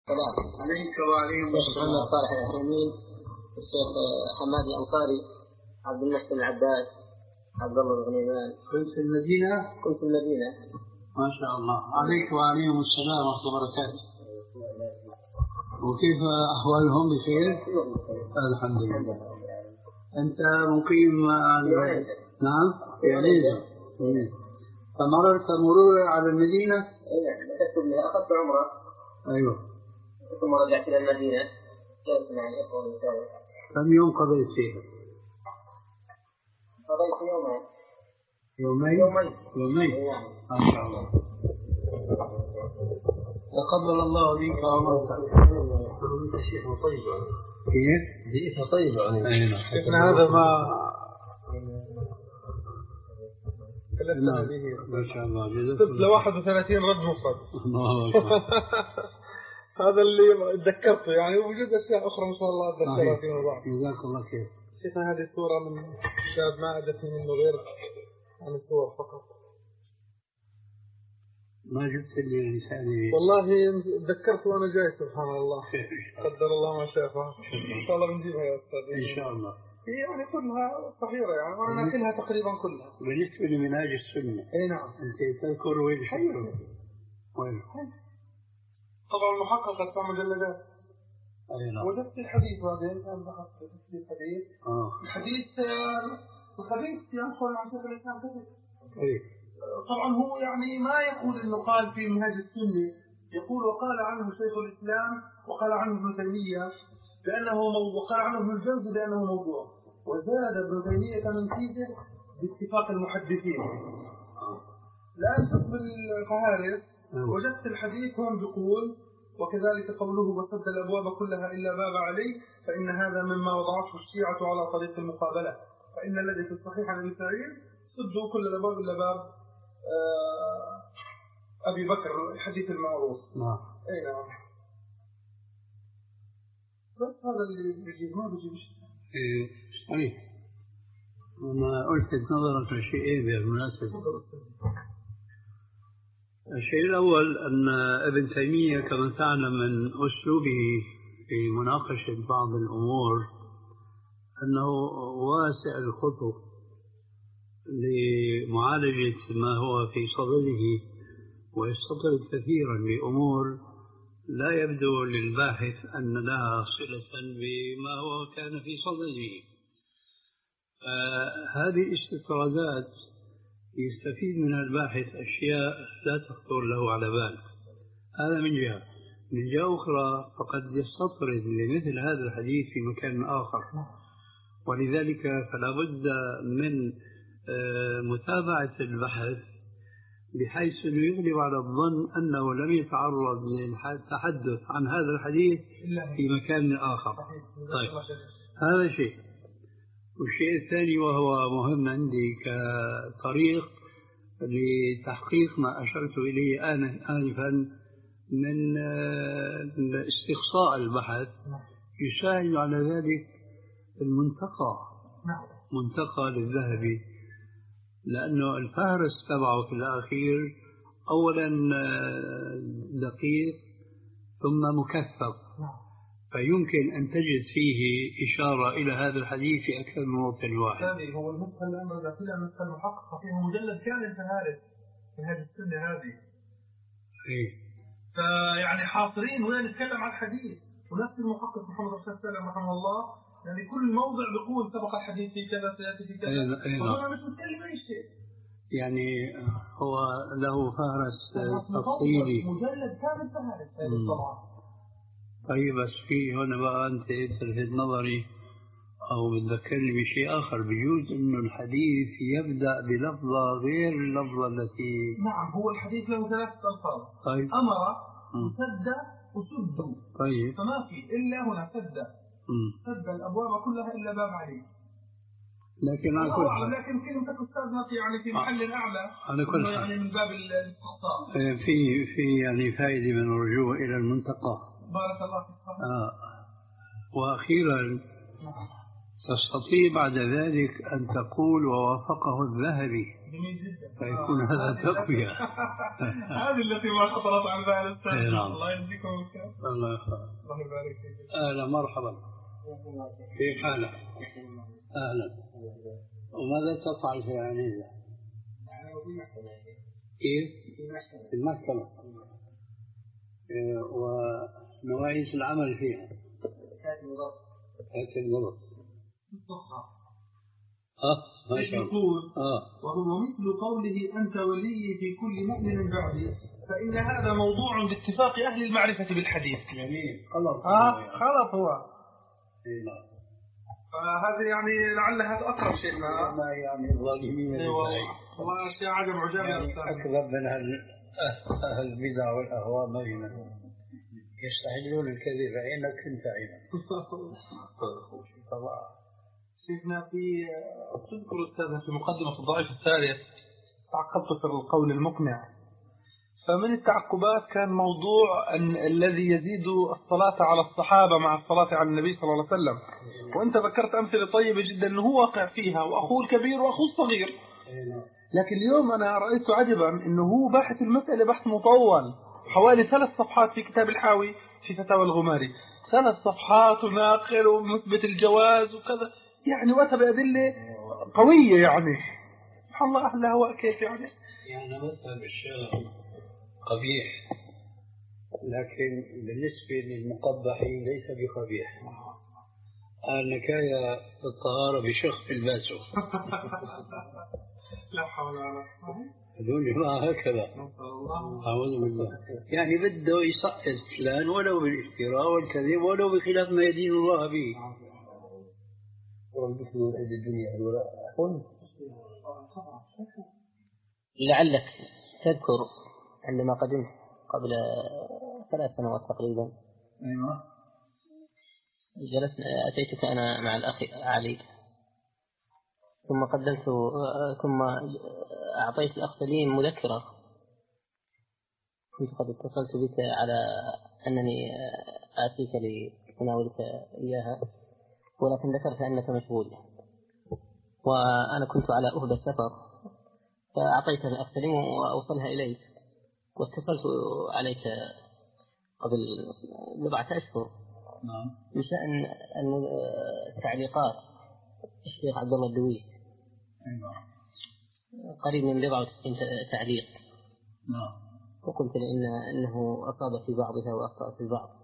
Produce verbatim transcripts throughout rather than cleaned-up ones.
السلام عليك وعليكم السلام. محمد صالح العثيمين، الشيخ حماد الأنصاري، عبد المحسن العباس، عبد الله الغنيمان. كنت في المدينة؟ كنت في المدينة. ما شاء الله. عليك وعليهم السلام ورحمة الله وبركاته. وكيف أحوالهم؟ بخير؟ الحمد لله. أنت مقيم عن... نعم؟ في عنيزة. فمررت مرور على المدينة؟ اي نعم، تكتب لها أخذت عمرة. أيوه. ثم رجعت إلى المدينة، جلست مع الإخوة والمساجد. كم يوم قضيت فيها؟ قضيت يومين. يومين؟ يومين. يومين؟ نعم. ما شاء الله. تقبل الله منك وعمرك. أنت شيخنا طيب. كيف؟ بيئتها طيبة يعني. أي نعم. شيخنا هذا ما نعم. ما شاء الله. كتبت ل واحد وثلاثين رد مفرد. الله أكبر. هذا اللي تذكرته يعني، ووجود أشياء أخرى ما شاء الله أتذكرها فيما بعد. جزاك الله خير. شيخنا هذه الصورة من شاب ما أجتني منه غير عن الصور فقط. ما جبت لي لساني. والله تذكرت وأنا جاي سبحان الله. قدر الله ما شاء فعل. إن شاء الله بنجيبها يا أستاذ. إن شاء الله. هي يعني كلها صغيرة يعني، وأنا ناكلها تقريبا كلها. بالنسبة لمنهاج السنة. أي نعم. أنت تذكر وين شفتوا؟ وين؟ طبعا المحققة في مجلدات. أي نعم. وجدت الحديث بعدين أنا بحثت في الحديث. آه. الحديث الحديث ينقل عن شيخ الإسلام كثير. إيه. طبعا هو يعني ما يقول إنه قال في منهاج السنة، يقول وقال عنه شيخ الإسلام وقال عنه ابن تيمية بأنه موضوع، وقال عنه ابن الجوزي بأنه موضوع، وزاد ابن تيمية من فيه باتفاق المحدثين. الآن شوف الفهارس وجدت الحديث هون بيقول وكذلك قوله وسد الأبواب كلها إلا باب علي، فإن هذا مما وضعته الشيعة على طريق المقابلة، فإن الذي في الصحيح عن ابن سعيد سدوا كل الأبواب إلا باب أبي بكر، الحديث المعروف. نعم. أي نعم. بس هذا اللي بيجيب، ما بيجيب شيء. إيه صحيح. أنا ألفت نظرك لشيئين بالمناسبة. الشيء الأول أن ابن تيمية كما تعلم من أسلوبه في مناقشة بعض الأمور أنه واسع الخطو لمعالجة ما هو في صدده، ويستطرد كثيرا بأمور لا يبدو للباحث أن لها صلة بما هو كان في صدده. هذه الاستطرادات يستفيد منها الباحث أشياء لا تخطر له على بال. هذا من جهة. من جهة أخرى فقد يستطرد لمثل هذا الحديث في مكان آخر، ولذلك فلا بد من متابعة البحث بحيث أنه يغلب على الظن أنه لم يتعرض للتحدث عن هذا الحديث في مكان آخر. طيب هذا شيء. والشيء الثاني وهو مهم عندي كطريق لتحقيق ما أشرت إليه آنفا من استقصاء البحث، يساعد على ذلك المنتقى، منتقى للذهبي، لأنه الفهرس تبعه في الأخير أولا دقيق ثم مكثف، فيمكن أن تجد فيه إشارة إلى هذا الحديث في أكثر من موطن واحد. هو النسخة اللي أنا رجعت لها النسخة المحققة فيها مجلد كامل فهارس من هذه السنة هذه. إيه. فيعني حاصرين وين نتكلم عن الحديث، ونفس المحقق محمد رشاد سالم رحمه الله يعني كل موضع بيقول سبق الحديث في كذا سيأتي في كذا. أنا مش متكلم أي شيء. يعني هو له فهرس تفصيلي. مجلد كامل فهارس طبعا. طيب بس في هنا بقى أنت تلفت نظري أو بتذكرني بشيء آخر، بيجوز إنه الحديث يبدأ بلفظة غير اللفظة التي. نعم، هو الحديث له ثلاث ألفاظ. طيب. أمر وسد وسد. طيب. فما في إلا هنا سد. سد الأبواب كلها إلا باب علي. لكن على كل حال. لكن كلمتك أستاذنا في يعني في محل أعلى. على كل حال. يعني من باب الاستقصاء. في في يعني فائدة من الرجوع إلى المنتقى. بارك الله فيك. آه. وأخيرا تستطيع بعد ذلك أن تقول ووافقه الذهبي، فيكون هذا تقوية. هذه التي ما خطرت على بال الأستاذ. الله يجزيكم الخير. الله يخليك. الله يبارك فيك. أهلا مرحبا. كيف حالك؟ أهلا. وماذا تفعل في عنيزة؟ كيف؟ في المحكمة. ونواعيس العمل فيها؟ كاتب غلط. اه ما شاء الله. اه وهو مثل قوله أنت ولي في كل مؤمن بعدي، فإن هذا موضوع باتفاق أهل المعرفة بالحديث. جميل. خلط. اه خلط هو. اي نعم. فهذا يعني لعلها أقرب شيء ما ما يعني الظالمين. والله أشياء عجب عجاب يا أستاذ. أكذب من أهل البدع والأهواء ما يمنون يستحلون الكذب عينك كنت عينك. شيخنا في تذكر أستاذنا في مقدمة الضعيف الثالث تعقبت في القول المقنع، فمن التعقبات كان موضوع أن الذي يزيد الصلاة على الصحابة مع الصلاة على النبي صلى الله عليه وسلم، وأنت ذكرت أمثلة طيبة جدا أنه هو واقع فيها وأخوه الكبير وأخوه الصغير. لكن اليوم أنا رأيت عجبا أنه هو باحث المسألة بحث مطول حوالي ثلاث صفحات في كتاب الحاوي في فتاوى الغماري، ثلاث صفحات وناقل ومثبت الجواز وكذا، يعني وأتى بأدلة قوية. يعني سبحان الله أهل الهواء كيف يعني يعني مثلا الشيخ قبيح، لكن بالنسبة للمقبحين ليس بقبيح. النكاية الطهارة بشخ الباسو. لا حول ولا قوة. هذول جماعة هكذا. أعوذ بالله. يعني بده يسقط فلان ولو بالافتراء والكذب ولو بخلاف ما يدين الله به. لعلك تذكر عندما قدمت قبل ثلاث سنوات تقريبا. أيوة. جلسنا أتيتك أنا مع الأخ علي، ثم قدمت ثم أعطيت الأخ سليم مذكرة، كنت قد اتصلت بك على أنني آتيك لأناولك إياها، ولكن ذكرت أنك مشغول وأنا كنت على أهب السفر، فأعطيتها الأخ سليم وأوصلها إليك، واتصلت عليك قبل بضعة أشهر بشأن التعليقات الشيخ عبد الله الدويش، قريب من بضعة تعليق، وقلت لأن أنه أصاب في بعضها وأخطأ في البعض.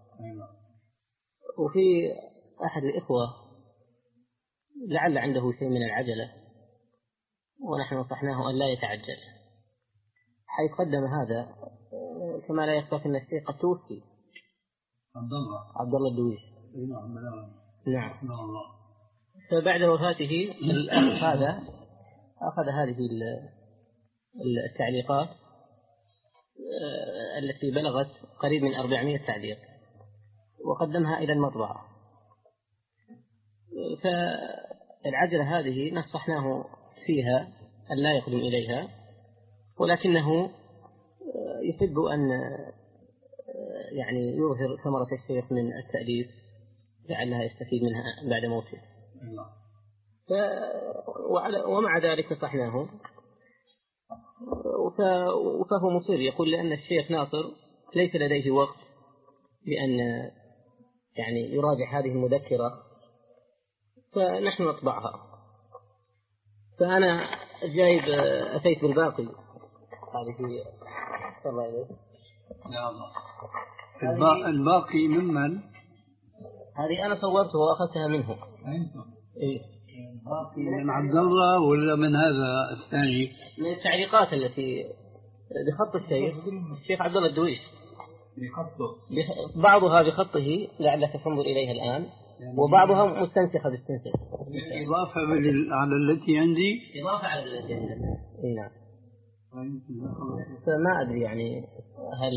وفي أحد الإخوة لعل عنده شيء من العجلة، ونحن نصحناه أن لا يتعجل، حيث قدم هذا كما لا يخفى أن الشيخ قد توفي عبد الله عبد الله الدويش. نعم نعم. فبعد وفاته الأخ هذا أخذ هذه التعليقات التي بلغت قريب من أربعمائة تعليق وقدمها إلى المطبعة. فالعجلة هذه نصحناه فيها أن لا يقدم إليها، ولكنه يحب أن يعني يظهر ثمرة الشيخ من التأليف لعلها يستفيد منها بعد موته. ف... ومع ذلك نصحناه، فهو مصر يقول لأن الشيخ ناصر ليس لديه وقت بأن يعني يراجع هذه المذكرة، فنحن نطبعها. فأنا جايب أتيت بالباقي هذه صلى إليه. الباقي ممن؟ هذه أنا صورته وأخذتها منه. إيه؟ من عبد الله ولا من هذا الثاني؟ من التعليقات التي بخط الشيخ الشيخ عبد الله الدويش، بخطه بعضها بخطه لعلك تنظر إليها الآن، وبعضها مستنسخة بالتنسيق. إضافة على التي عندي. إضافة على التي عندي. إيه نعم. فما أدري يعني هل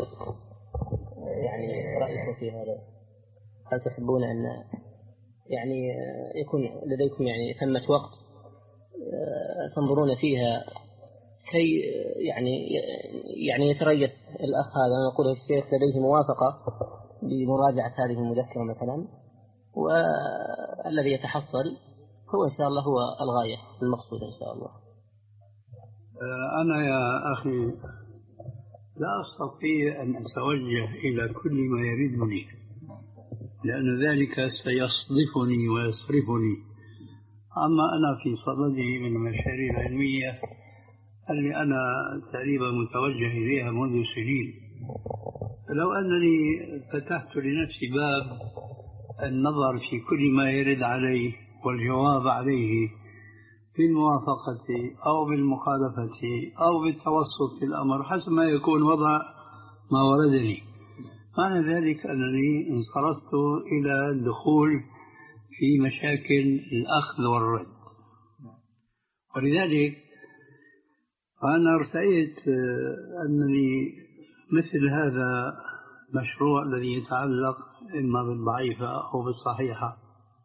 يعني رأيكم في هذا؟ هل تحبون أن يعني يكون لديكم يعني ثمة وقت تنظرون فيها كي يعني يعني يتريث الأخ هذا، نقول الشيخ لديه موافقة بمراجعة هذه المذكرة مثلا، والذي يتحصل هو إن شاء الله هو الغاية المقصودة إن شاء الله. أنا يا أخي لا أستطيع أن أتوجه إلى كل ما يريدني، لأن ذلك سيصدفني ويصرفني. أما أنا في صدده من المشاريع العلمية اللي أنا تقريبا متوجه إليها منذ سنين، لو أنني فتحت لنفسي باب النظر في كل ما يرد عليه والجواب عليه بالموافقة أو بالمخالفة أو بالتوسط في الأمر حسب ما يكون وضع ما وردني، معنى ذلك أنني انصرفت إلى الدخول في مشاكل الأخذ والرد. ولذلك أنا ارتأيت أنني مثل هذا مشروع الذي يتعلق إما بالضعيفة أو بالصحيحة،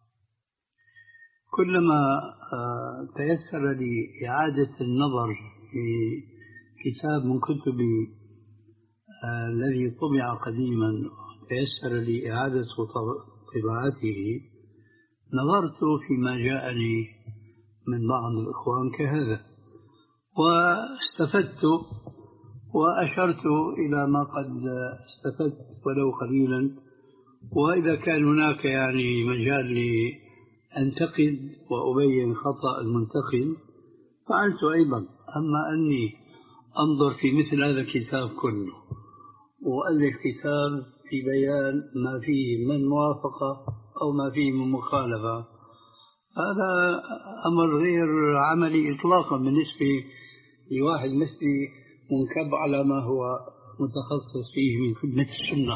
كلما تيسر لي إعادة النظر في كتاب من كتبي الذي طبع قديما تيسر لي إعادة طباعته، نظرت فيما جاءني من بعض الإخوان كهذا واستفدت وأشرت إلى ما قد استفدت ولو قليلا، وإذا كان هناك يعني مجال لأنتقد وأبين خطأ المنتقد فعلت أيضا. أما أني أنظر في مثل هذا الكتاب كله وألف كتاب في بيان ما فيه من موافقة أو ما فيه من مخالفة، هذا أمر غير عملي إطلاقا بالنسبة لواحد مثلي منكب على ما هو متخصص فيه من خدمة السنة.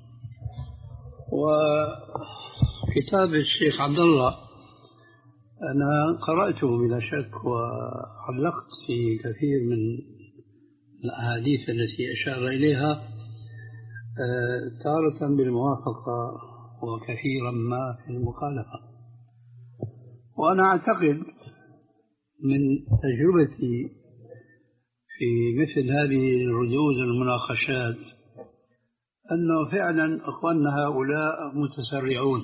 وكتاب الشيخ عبد الله أنا قرأته بلا شك وعلقت في كثير من الأحاديث التي أشار إليها تارة بالموافقة وكثيرا ما في المخالفة. وأنا أعتقد من تجربتي في مثل هذه الردود والمناقشات أنه فعلا أخواننا هؤلاء متسرعون،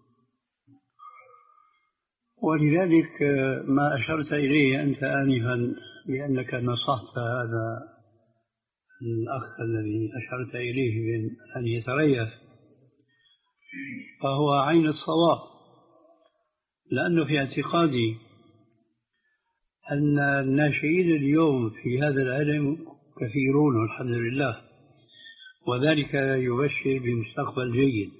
ولذلك ما أشرت إليه أنت آنفا بأنك نصحت هذا الأخ الذي أشرت إليه بأن أن يتريث فهو عين الصواب، لأنه في اعتقادي أن الناشئين اليوم في هذا العلم كثيرون والحمد لله، وذلك يبشر بمستقبل جيد،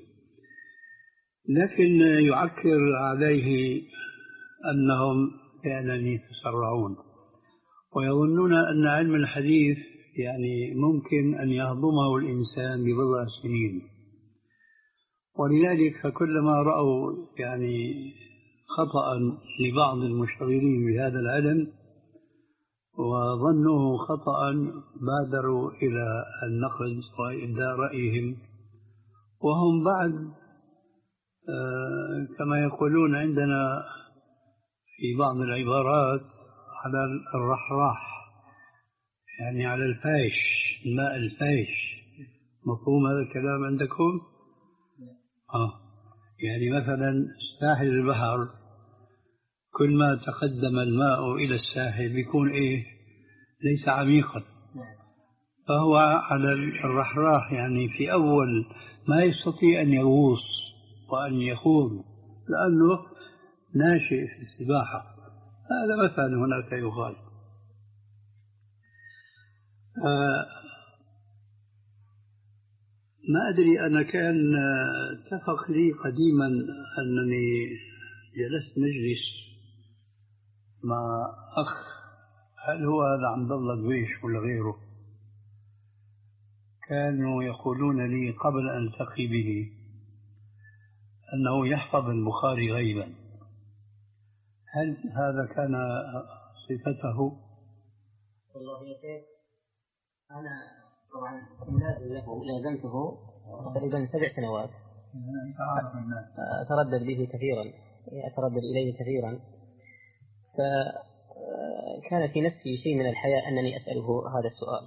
لكن يعكر عليه أنهم فعلا يتسرعون ويظنون أن علم الحديث يعني ممكن أن يهضمه الإنسان ببضع سنين. ولذلك فكلما رأوا يعني خطأ لبعض المشتغلين بهذا العلم وظنوه خطأ بادروا إلى النقد وإبداء رأيهم، وهم بعد آه كما يقولون عندنا في بعض العبارات على الرحراح، يعني على الفايش، الماء الفايش. مفهوم هذا الكلام عندكم؟ آه يعني مثلا ساحل البحر كل ما تقدم الماء إلى الساحل بيكون إيه؟ ليس عميقا، فهو على الرحراح، يعني في أول ما يستطيع أن يغوص وأن يخوض لأنه ناشئ في السباحة. هذا مثلا هناك يقال. آه ما أدري، أنا كان اتفق لي قديما أنني جلست مجلس مع أخ، هل هو هذا عبد الله دويش ولا غيره، كانوا يقولون لي قبل أن ألتقي به أنه يحفظ البخاري غيبا. هل هذا كان صفته؟ والله يا شيخ أنا طبعا ملازم له، لازمته تقريبا سبع سنوات، أتردد به كثيرا، أتردد إليه كثيرا، فكان في نفسي شيء من الحياء أنني أسأله هذا السؤال،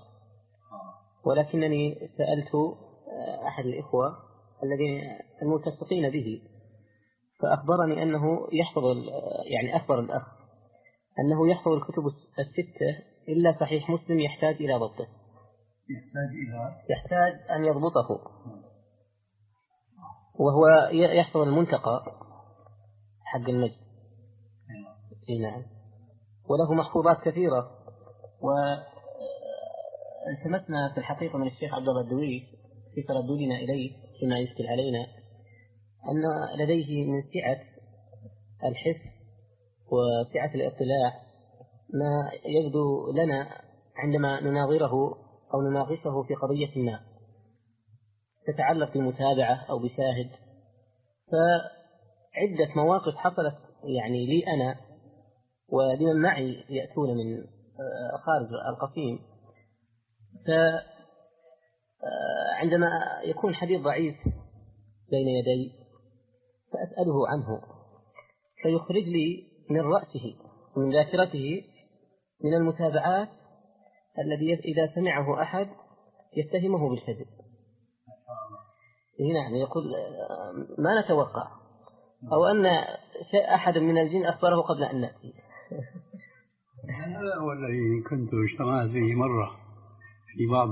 ولكنني سألت أحد الإخوة الذين الملتصقين به فأخبرني أنه يحفظ، يعني أخبر الأخ أنه يحفظ الكتب الستة إلا صحيح مسلم يحتاج إلى ضبطه، يحتاج إلى يحتاج أن يضبطه، وهو يحفظ المنتقى حق المجد. نعم. وله محفوظات كثيرة، والتمسنا في الحقيقة من الشيخ عبد الله الدويش في ترددنا إليه فيما يشكل علينا أن لديه من سعة الحفظ وسعة الاطلاع ما يبدو لنا عندما نناظره أو نناقشه في قضية ما تتعلق بالمتابعة أو بشاهد. فعدة مواقف حصلت يعني لي أنا ولمن معي يأتون من خارج القصيم، فعندما يكون حديث ضعيف بين يدي فأسأله عنه فيخرج لي من رأسه ومن ذاكرته من المتابعات الذي إذا سمعه أحد يتهمه بالكذب. نعم. يقول ما نتوقع، أو أن أحد من الجن أخبره قبل أن نأتي. هذا هو الذي كنت اجتمعت به مرة في بعض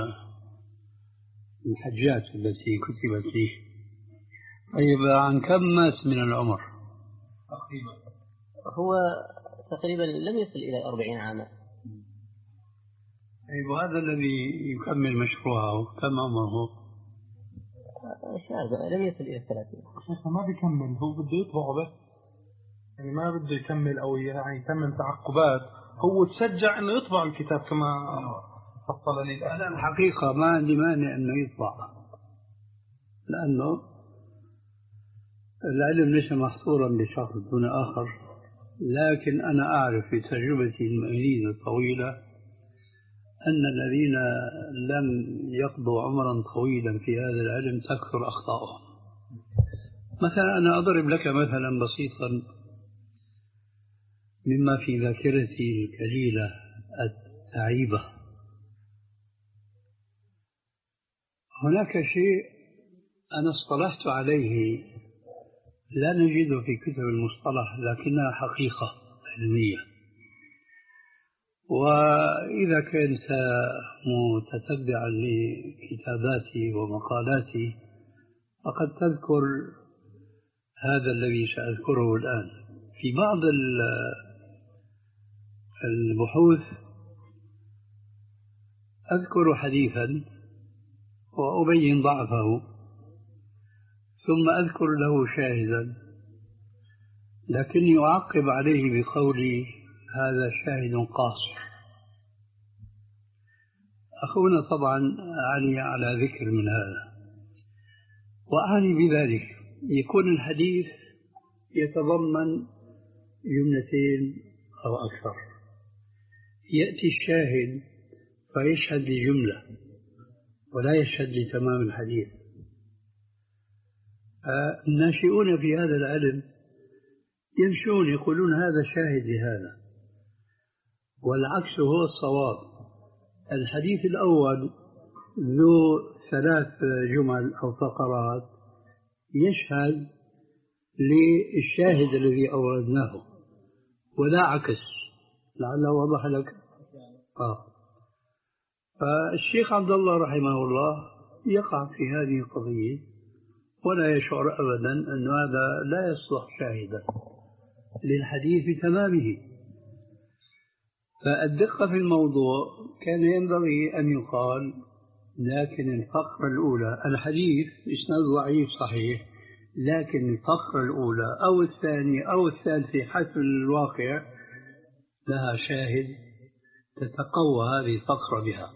الحجات التي كتبت لي. طيب عن كم مات من العمر؟ تقريبا هو تقريبا لم يصل إلى أربعين عاما. طيب وهذا الذي يكمل مشروعه كم عمره؟ شاب لم يصل إلى الثلاثين. شيخ ما بيكمل، هو بده يطبعه بس، يعني ما بده يكمل أو يعني يتمم تعقبات، هو تشجع إنه يطبع الكتاب كما فصل لي. أنا الحقيقة ما عندي مانع إنه يطبع، لأنه العلم ليس محصورا بشخص دون آخر، لكن أنا أعرف في تجربتي المهنية الطويلة أن الذين لم يقضوا عمرا طويلا في هذا العلم تكثر أخطاؤهم. مثلا أنا أضرب لك مثلا بسيطا مما في ذاكرتي القليلة التعيبة. هناك شيء أنا اصطلحت عليه لا نجده في كتب المصطلح لكنها حقيقة علمية، وإذا كنت متتبعا لكتاباتي ومقالاتي فقد تذكر هذا الذي سأذكره الآن. في بعض البحوث أذكر حديثا وأبين ضعفه ثم أذكر له شاهدا، لكني أعقب عليه بقولي هذا شاهد قاصر. أخونا طبعا علي على ذكر من هذا، وأعني بذلك يكون الحديث يتضمن جملتين أو أكثر، يأتي الشاهد فيشهد لجملة ولا يشهد لتمام الحديث. الناشئون في هذا العلم يمشون يقولون هذا شاهد لهذا، والعكس هو الصواب. الحديث الأول ذو ثلاث جمل أو فقرات يشهد للشاهد الذي أوردناه ولا عكس. لعله وضح لك. آه. فالشيخ عبد الله رحمه الله يقع في هذه القضية ولا يشعر أبدا أن هذا لا يصلح شاهدا للحديث بتمامه. فالدقة في الموضوع كان ينبغي أن يقال لكن الفقرة الأولى الحديث إسناد ضعيف صحيح، لكن الفقرة الأولى أو الثانية أو الثالثة حسب الواقع لها شاهد تتقوى هذه الفقرة بها.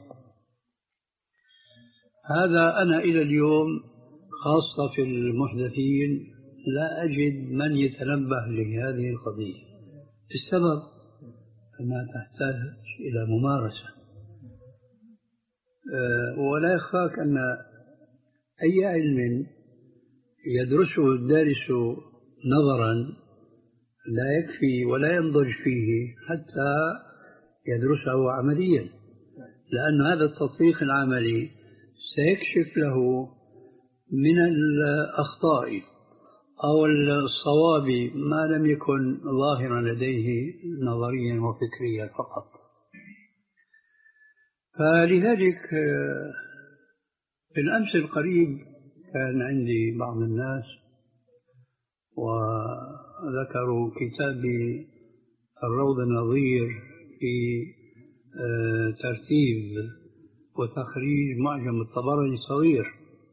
هذا أنا إلى اليوم خاصة في المحدثين لا أجد من يتنبه لهذه القضية. السبب أنها تحتاج إلى ممارسة، أه ولا يخفاك أن أي علم يدرسه الدارس نظرا لا يكفي ولا ينضج فيه حتى يدرسه عمليا، لأن هذا التطبيق العملي سيكشف له من الأخطاء أو الصواب ما لم يكن ظاهرا لديه نظريا وفكريا فقط. فلذلك في الأمس القريب كان عندي بعض الناس وذكروا كتابي الروض النظير في ترتيب وتخريج معجم الطبراني الصغير.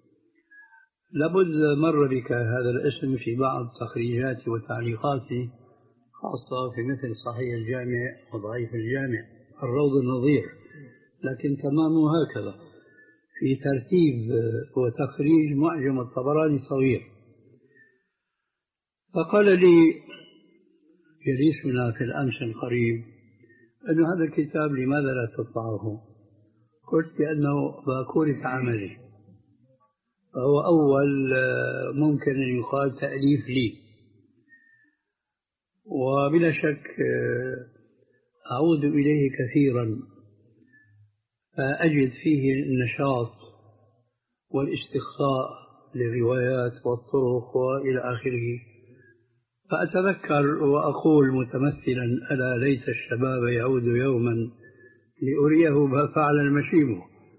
لابد مر بك هذا الاسم في بعض تخريجاتي وتعليقاتي، خاصة في مثل صحيح الجامع وضعيف الجامع، الروض النظير، لكن تمامه هكذا في ترتيب وتخريج معجم الطبراني الصغير. فقال لي جليسنا في الأمس القريب أن هذا الكتاب لماذا لا تطبعه؟ قلت بأنه باكورة عملي، فهو أول ممكن أن يقال تأليف لي، وبلا شك أعود إليه كثيرا فأجد فيه النشاط والاستقصاء للروايات والطرق وإلى آخره. فأتذكر وأقول متمثلا: ألا ليت الشباب يعود يوما لأريه ما فعل المشيب.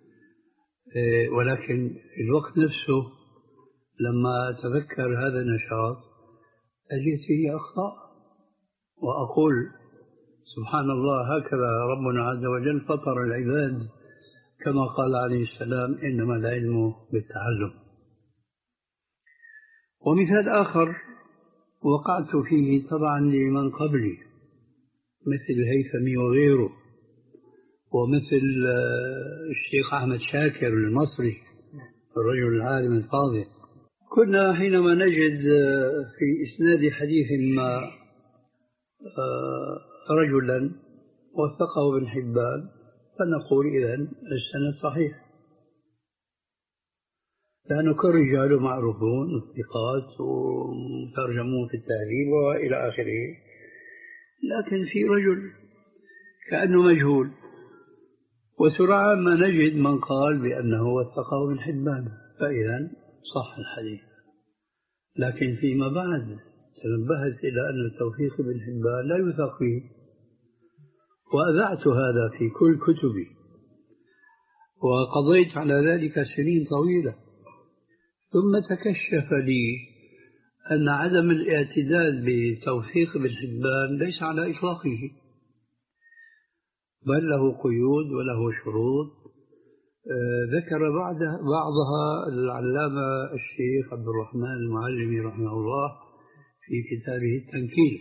ولكن في الوقت نفسه لما أتذكر هذا النشاط أجد فيه أخطاء وأقول: سبحان الله، هكذا ربنا عز وجل فطر العباد، كما قال عليه السلام: إنما العلم بالتعلم. ومثال آخر وقعت فيه طبعا لمن قبلي مثل الهيثمي وغيره، ومثل الشيخ أحمد شاكر المصري الرجل العالم الفاضل. كنا حينما نجد في إسناد حديث ما رجلا وثقه ابن حبان فنقول: إذن السند صحيح، لأنه كل رجاله معروفون ثقات وترجمون في التهذيب وإلى آخره. لكن في رجل كأنه مجهول، وسرعان ما نجد من قال بأنه وثقه ابن حبان، فإذا صح الحديث. لكن فيما بعد تنبهت إلى أن توثيق ابن حبان لا يوثق فيه، وأذعت هذا في كل كتبي، وقضيت على ذلك سنين طويلة. ثم تكشف لي أن عدم الاعتداد بتوثيق ابن حبان ليس على إطلاقه، بل له قيود وله شروط ذكر بعضها العلامة الشيخ عبد الرحمن المعلمي رحمه الله في كتابه التنكيل.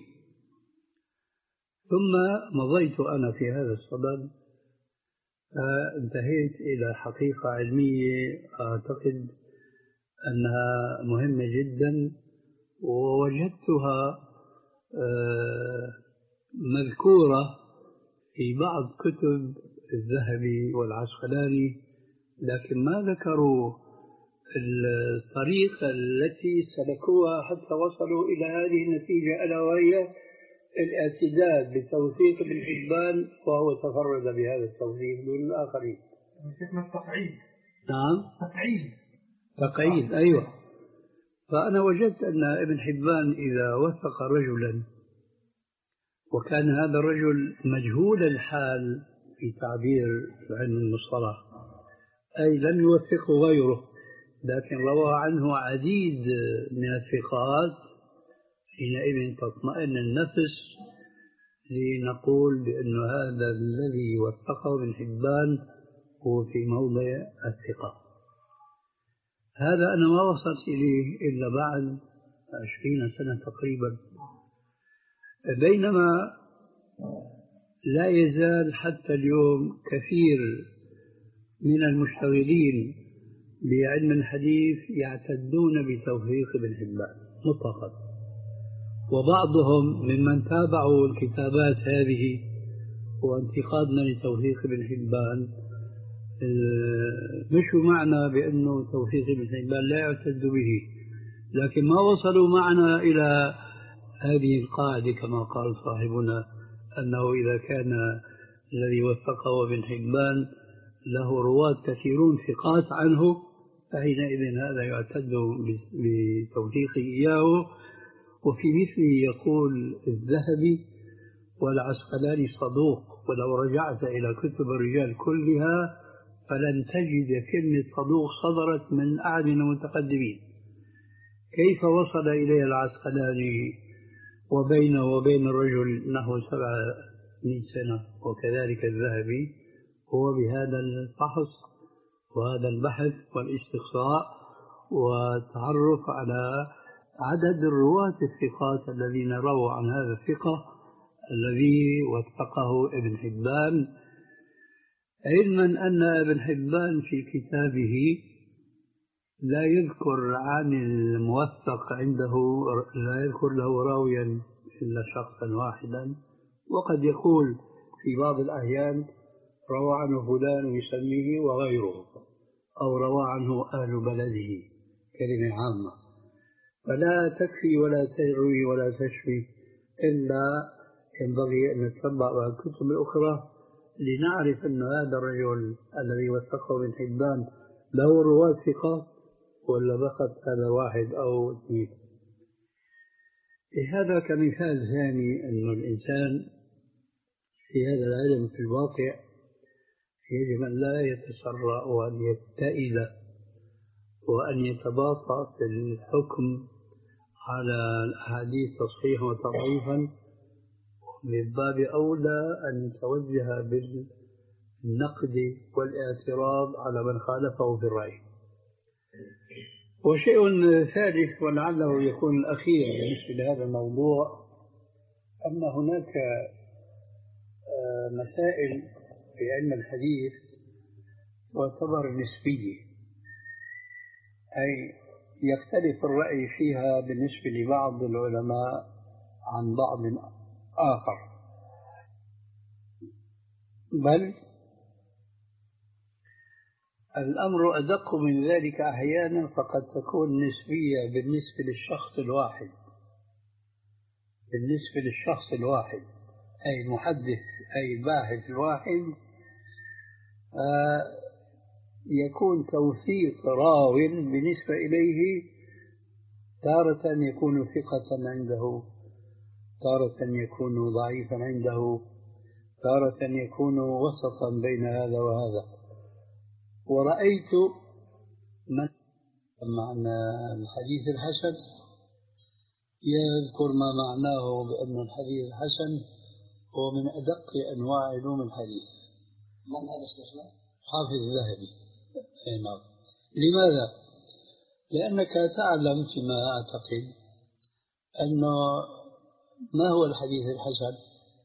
ثم مضيت أنا في هذا الصدد، فانتهيت إلى حقيقة علمية أعتقد أنها مهمة جدا، ووجدتها مذكورة في بعض كتب الذهبي والعسقلاني، لكن ما ذكروا الطريقة التي سلكوها حتى وصلوا إلى هذه النتيجة، ألا وهي الاعتداد بتوثيق ابن حبان، وهو تفرد بهذا التوثيق دون الآخرين. شيخنا التقعيد. نعم، تقعيد تقعيد، أيوة. فأنا وجدت أن ابن حبان إذا وثق رجلا وكان هذا الرجل مجهول الحال في تعبير علم المصطلح، أي لم يوثقه غيره، لكن روى عنه عديد من الثقات، حينئذ تطمئن النفس لنقول بأن هذا الذي وثقه ابن حبان هو في موضع الثقة. هذا أنا ما وصلت إليه إلا بعد عشرين سنة تقريبا، بينما لا يزال حتى اليوم كثير من المشتغلين بعلم الحديث يعتدون بتوثيق ابن حبان مطلقا، وبعضهم ممن تابعوا الكتابات هذه وانتقادنا لتوثيق ابن حبان مشوا معنا بأنه توثيق ابن حبان لا يعتد به، لكن ما وصلوا معنا إلى هذه القاعدة كما قال صاحبنا، أنه إذا كان الذي وثقه ابن حبان له رواة كثيرون ثقات عنه، فحينئذ هذا يعتد بتوثيقه إياه. وفي مثله يقول الذهبي: والعسقلاني صدوق، ولو رجعت إلى كتب الرجال كلها فلن تجد كلمة صدوق صدرت من أحد من المتقدمين. كيف وصل إليه العسقلاني وبينه وبين الرجل نحو سبعمائة سنة؟ وكذلك الذهبي هو بهذا الفحص وهذا البحث والاستقصاء والتعرف على عدد الرواة الثقات الذين رووا عن هذا الثقة الذي وثقه ابن حبان، علما أن ابن حبان في كتابه لا يذكر عن الموثق عنده، لا يذكر له راويا إلا شخصا واحدا، وقد يقول في بعض الأحيان روى عنه فلان ويسميه وغيره، أو روى عنه أهل بلده، كلمة عامة. فلا تكفي ولا تروي ولا تشفي، إلا ينبغي أن نتبع الكتب الأخرى لنعرف أن هذا الرجل الذي وثقه ابن حبان له رواة ثقات ولا فقط هذا واحد أو اثنين. هذا كمثال ثاني أن الإنسان في هذا العلم في الواقع يجب أن لا يتسرع وأن يبتئل وأن يتباطأ في الحكم على الأحاديث تصحيحا وتضعيفا، من باب أولى أن يتوجه بالنقد والاعتراض على من خالفه في الرأي. وشيء ثالث ولعله يكون الأخير بالنسبة لهذا الموضوع، أن هناك مسائل في علم الحديث تعتبر نسبية، أي يختلف الرأي فيها بالنسبة لبعض العلماء عن بعض آخر، بل الأمر أدق من ذلك أحيانا، فقد تكون نسبية بالنسبة للشخص الواحد بالنسبة للشخص الواحد أي المحدث أي الباحث الواحد، آه يكون توثيق راو بالنسبة إليه تارة يكون ثقة عنده، تارة يكون ضعيفا عنده، تارة يكون وسطا بين هذا وهذا. ورأيت من معنى الحديث الحسن يذكر ما معناه بأن الحديث الحسن هو من أدق أنواع علوم الحديث. من هذا الشيخ؟ حافظ الذهبي. نعم. لماذا؟ لأنك تعلم فيما أعتقد أنه ما هو الحديث الحسن؟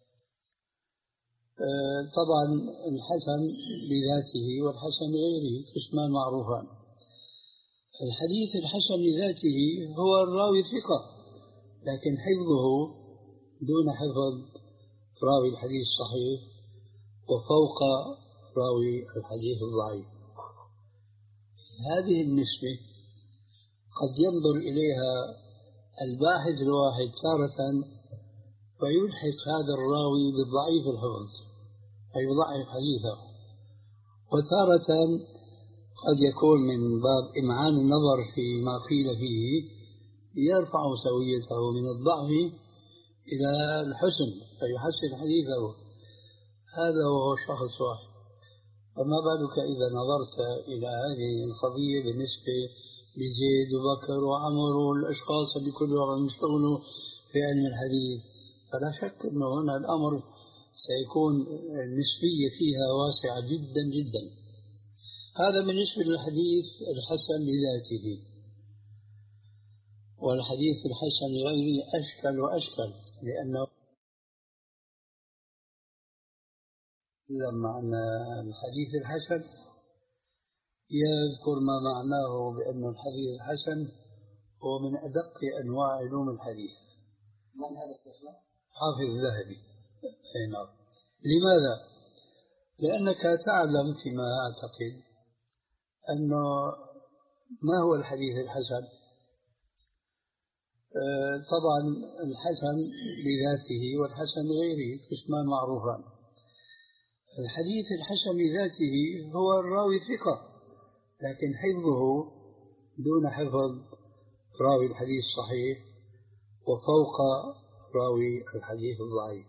آه طبعا الحسن لذاته والحسن لغيره قسمان معروفان. الحديث الحسن لذاته هو الراوي ثقة لكن حفظه دون حفظ راوي الحديث الصحيح وفوق راوي الحديث الضعيف. هذه النسبة قد ينظر إليها الباحث الواحد تارة فيلحق هذا الراوي بالضعيف الحفظ فيضعف حديثه، وتارة قد يكون من باب إمعان النظر فيما قيل فيه يرفع سويته من الضعف إلى الحسن فيحسن حديثه. هذا وهو شخص واحد، فما بالك إذا نظرت إلى هذه القضية بالنسبة لزيد وبكر وعمر والأشخاص اللي كلهم يشتغلوا في علم الحديث، فلا شك أنه هنا الأمر سيكون النسبية فيها واسعة جدا جدا. هذا بالنسبة للحديث الحسن لذاته. والحديث الحسن لغيره أشكل وأشكل، لأنه لما الحديث الحسن يذكر ما معناه بأن الحديث الحسن هو من أدق أنواع علوم الحديث. من هذا الشيخ؟ حافظ الذهبي. نعم. لماذا؟ لأنك تعلم فيما أعتقد أنه ما هو الحديث الحسن؟ آه طبعا الحسن لذاته والحسن لغيره قسمان معروفان. الحديث الحسن لذاته هو الراوي ثقة لكن حفظه دون حفظ راوي الحديث الصحيح وفوق راوي الحديث الضعيف.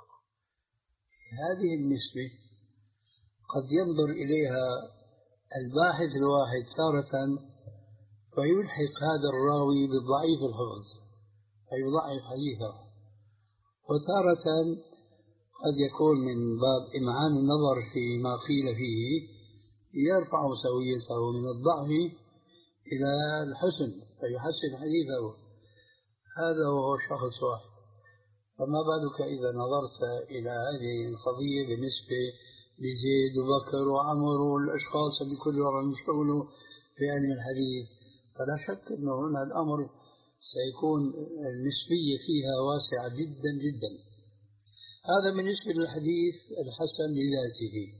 هذه النسبة قد ينظر إليها الباحث الواحد تارة فيلحق هذا الراوي بالضعيف الحفظ فيضعف حديثه، وتارة قد يكون من باب إمعان النظر فيما قيل فيه يرفع سويته من الضعف إلى الحسن فيحسن حديثه. هذا هو شخص واحد، فما بالك إذا نظرت إلى هذه القضية بالنسبة لزيد وبكر وعمر والأشخاص اللي كلهم يشتغلوا في علم الحديث، فلا شك أنه هنا الأمر سيكون النسبية فيها واسعة جدا جدا. هذا بالنسبة للحديث الحسن لذاته.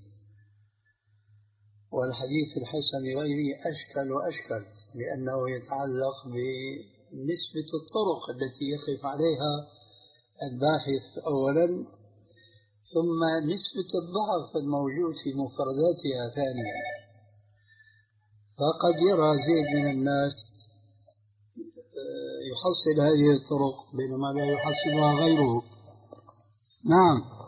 والحديث الحسن لغيره أشكل وأشكل، لأنه يتعلق بنسبة الطرق التي يقف عليها الباحث أولا، ثم نسبة الضعف الموجود في مفرداتها ثانيا. فقد يرى زيد من الناس يحصل هذه الطرق بينما لا يحصلها غيره. نعم.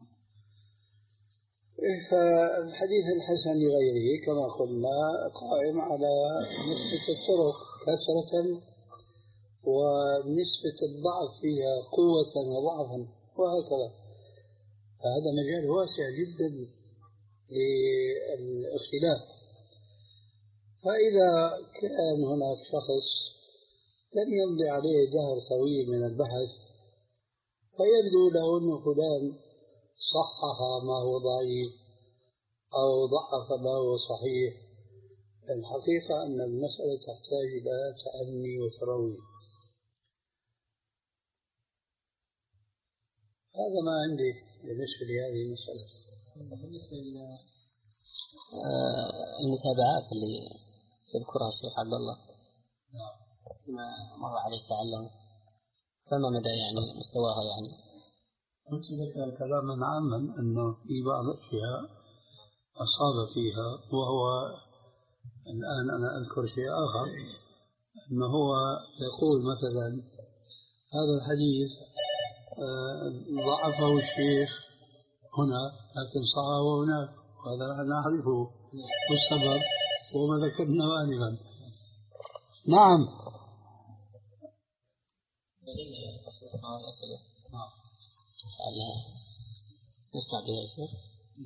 فالحديث الحسن لغيره كما قلنا قائم على نسبة الطرق كثرة ونسبة الضعف فيها قوة وضعفا وهكذا. فهذا مجال واسع جدا للاختلاف. فإذا كان هناك شخص لم يمضي عليه دهر طويل من البحث فيبدو له أن فلان صحح ما هو ضعيف أو ضعف ما هو صحيح، الحقيقة أن المسألة تحتاج إلى تأني وتروي. هذا ما عندي بالنسبة لهذه المسألة. بالنسبة للمتابعات اللي يذكرها الشيخ عبد الله ما مر عليه تعلم، فما مدى يعني مستواها؟ يعني قلت لك كلاما عاما أنه في بعض الأشياء أصاب فيها، وهو الآن أنا أذكر شيء آخر، أنه هو يقول مثلا هذا الحديث ضعفه الشيخ هنا لكن صححه هناك، وهذا نحن نعرفه والسبب وما ذكرناه آنفا. نعم. نسمع بها يا شيخ.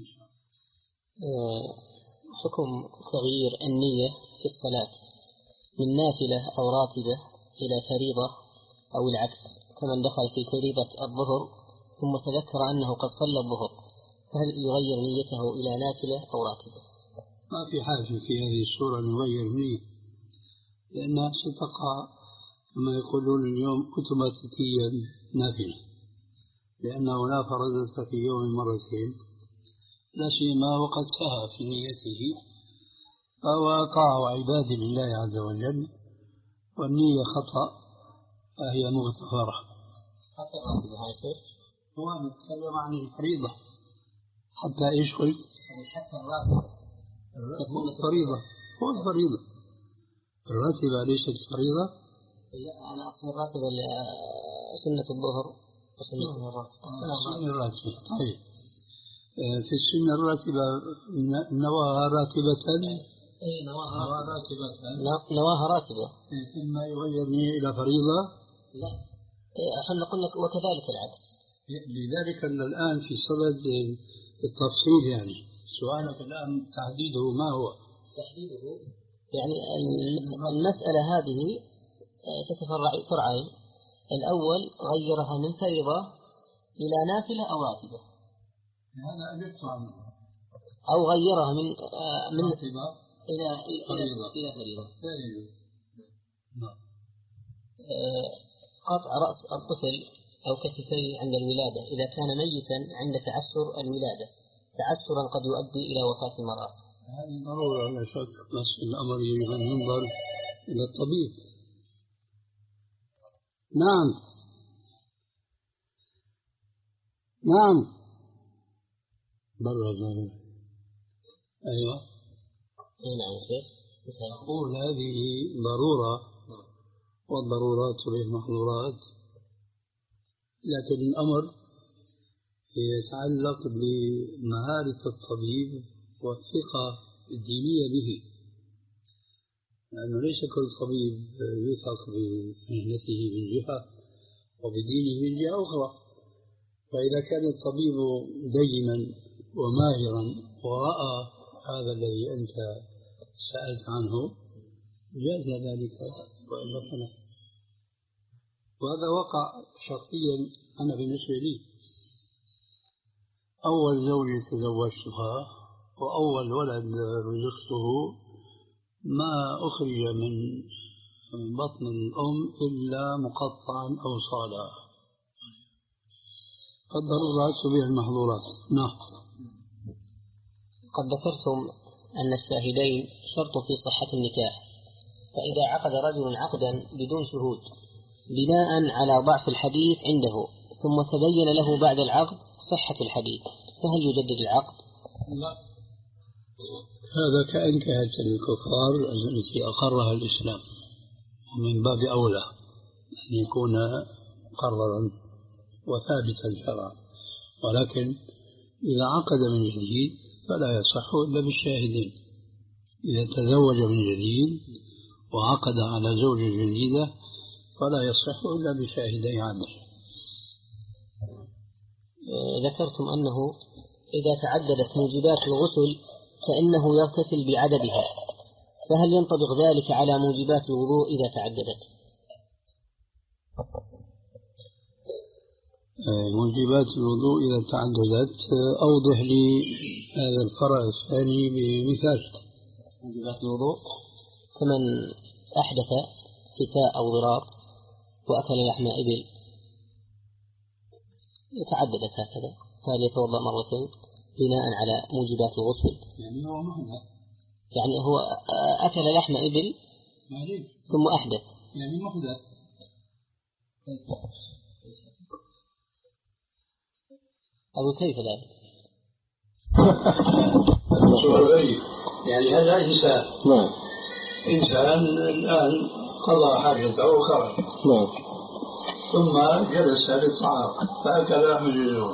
حكم تغيير النية في الصلاة من نافلة أو راتبة إلى فريضة أو العكس، كمن دخل في فريضة الظهر ثم تذكر أنه قد صلى الظهر، فهل يغير نيته إلى نافلة أو راتبة؟ ما في حاجة في هذه الصورة أن يغير نية، لأنها ستقع كما يقولون اليوم أوتوماتيكيا نافلة، لأنه لا فرضت في يوم مرتين، لا سيما وقد سهى في نيته، فهو طاعة عباد لله عز وجل، والنية خطأ فهي مغتفرة. حتى الراتبة هاي شيخ؟ هو نتكلم عن الفريضة. حتى إيش قلت؟ حتى الراتبة الفريضة هو الفريضة، الراتبة ليست فريضة. لا أنا أقصد الراتبة سنة الظهر وسنة الراتبة. الراتبة طيب، في السنة الراتبة نواها راتبة. إيه نواها راتبة. نواها راتبة. ثم يغيرني إلى فريضة. لا احنا قلنا وكذلك العكس. لذلك الآن في صدد التفصيل، يعني سؤالك الآن تحديده ما هو؟ تحديده يعني المسألة هذه تتفرع فرعين، الأول غيرها من فريضة إلى نافلة أو راتبة، هذا أجبت عنه، أو غيرها من من راتبة إلى فريضة إلى فريضة. قطع رأس الطفل أو كتفيه عند الولادة إذا كان ميتا عند تعسر الولادة، تعسرا قد يؤدي إلى وفاة المرأة. هذه ضرورة لا شك، بس الأمر يجب أن ينظر إلى الطبيب. نعم نعم برا. أيوة. نعم شيخ. أقول هذه ضرورة، والضرورات تبيح المحظورات، لكن الأمر يتعلق بمهارة الطبيب والثقة الدينية به، لأنه ليس كل طبيب يثق بمهنته من جهة وبدينه من جهة أخرى. فإذا كان الطبيب دينا وماهرا ورأى هذا الذي أنت سألت عنه جاز ذلك وإلا فلا. وهذا وقع شخصيا أنا بالنسبة لي. أول زوجة تزوجتها وأول ولد رزقته ما أخرج من بطن الأم إلا مقطعا أو صالا. الضرورات تبيح المحظورات. نعم. قد ذكرتم أن الشاهدين شرط في صحة النكاح، فإذا عقد رجل عقدا بدون شهود بناء على ضعف الحديث عنده ثم تبين له بعد العقد صحة الحديث، فهل يجدد العقد؟ لا، هذا كأنكهة الكفار التي أقرها الإسلام، ومن باب أولى أن يكون مقررا وثابتا شرعا، ولكن إذا عقد من جديد فلا يصح إلا بالشاهدين. إذا تزوج من جديد وعقد على زوجة جديدة فلا يصح إلا بشاهدي عدل. ذكرتم أنه إذا تعددت موجبات الغسل فإنه يغتسل بعددها، فهل ينطبق ذلك على موجبات الوضوء إذا تعددت؟ موجبات الوضوء إذا تعددت أوضح لي هذا الفرع الثاني بمثال. موجبات الوضوء كمن أحدث كساء أو ضرار وأكل لحم إبل يتعددت هكذا، فهل يتوضأ مرتين بناء على موجبات الغسل؟ يعني هو محدث، يعني هو أكل لحم إبل ثم أحدث، يعني محدث. أو كيف ذلك؟ يعني هذا إنسان نعم إنسان الآن قضى حاجته وخرج نعم ثم جلس للطعام فأكل لحم الجزور،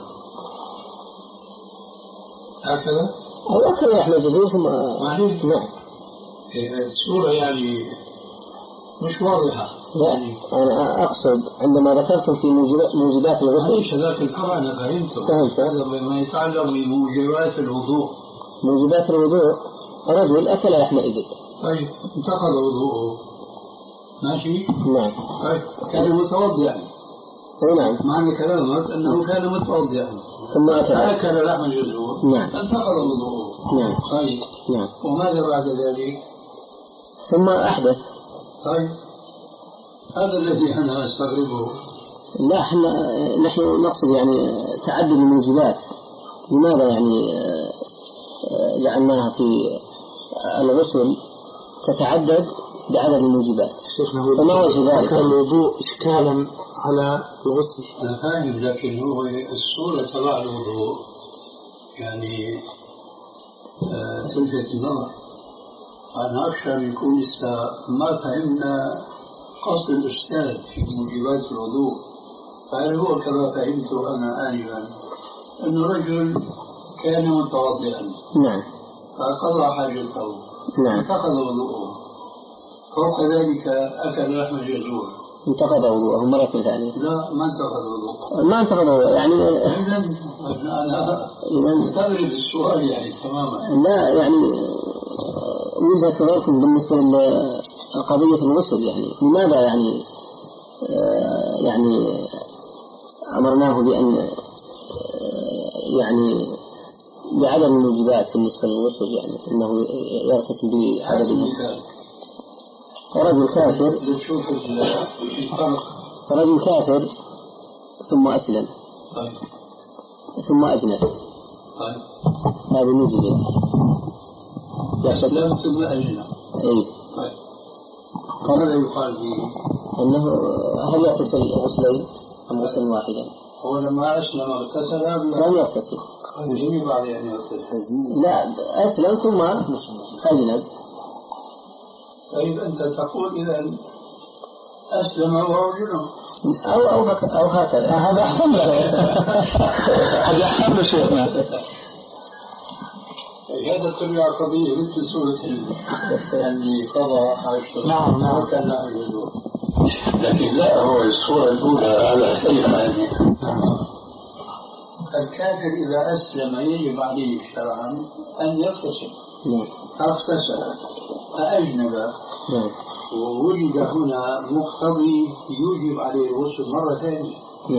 هكذا أو أكل لحم الجزور ثم معليش نعم. الصورة يعني مش واضحة. يعني أنا أقصد عندما ذكرتم في موجبات الغسل ليس ذاك الفرع أنا فهمته، هذا ما يتعلق بموجبات الوضوء. موجبات الوضوء رجل أكل لحم إبل طيب انتقض وضوءه ماشي نعم طيب كان متوضئا نعم معنى كلامك أنه كان متوضئا ثم أكل لحم الجزور نعم انتقض وضوءه نعم طيب نعم وماذا بعد ذلك؟ ثم أحدث. طيب هذا الذي أنا أستغربه. لا احنا نحن نقصد يعني تعدد الموجبات، لماذا يعني جعلناها في الغسل تتعدد بعدد الموجبات؟ وما وجه ذلك؟ الوضوء إشكالا على الغسل. أنا فاهم، لكن هو الصورة تبع الوضوء يعني آه تلفت النظر. أنا أخشى أن يكون لسه ما فهمنا قصد الأستاذ في موجبات الوضوء. فهل هو كما فهمت أنا آنفا أن رجل كان متوضئا نعم فقضى حاجته نعم انتقض وضوءه، فوق ذلك أكل لحم الجزور انتقض وضوءه مرة ثانية؟ لا ما انتقض وضوءه ما انتقض وضوءه يعني أنا أستغرب السؤال يعني تماما. لا يعني وجهة نظركم بالنسبة لقضية الغسل يعني لماذا يعني يعني أمرناه بأن يعني بعدد الموجبات بالنسبة للغسل، يعني أنه يغتسل بعدد. رجل كافر رجل كافر ثم أسلم ثم أجنب هذا موجب أسلم ثم أجنب. أي ماذا يقال فيه؟ أنه هل يغتسل غسلين أم غسل واحدا؟ هو لما أسلم اغتسل لم يغتسل يجب عليه أن يغتسل. لا أسلم ثم أجنب طيب أنت تقول إذا أسلم وهو جنوب أو أو أو هكذا هذا أحسن هذا أحسن شيخنا. هذا ترجع قضية مثل سورة اللي قضى حاجته. نعم نعم. وكان لا يجوز. لكن لا هو الصورة الأولى على الحقيقة يعني. الكافر إذا أسلم يجب عليه شرعا أن يغتسل. اغتسل فأجنب ووجد هنا مقتضي يوجب عليه الغسل مرة ثانية.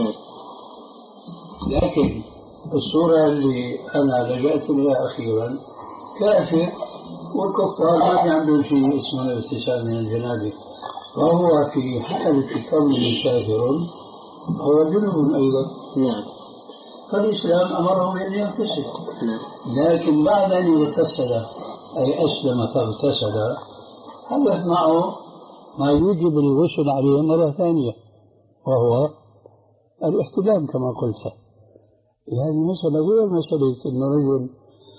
لكن الصورة اللي أنا لجأت إليها أخيرا كافر والكفار ما في عندهم شيء اسمه الاغتسال من الجنابة وهو في حالة كونه كافر هو جنوب أيضا. نعم. فالإسلام أمره بأن يغتسل. لكن بعد أن يغتسل أي أسلم فاغتسل حدث معه ما يوجب الغسل عليه مرة ثانية وهو الاحتلام كما قلت. يعني مسألة غير مسألة أن رجل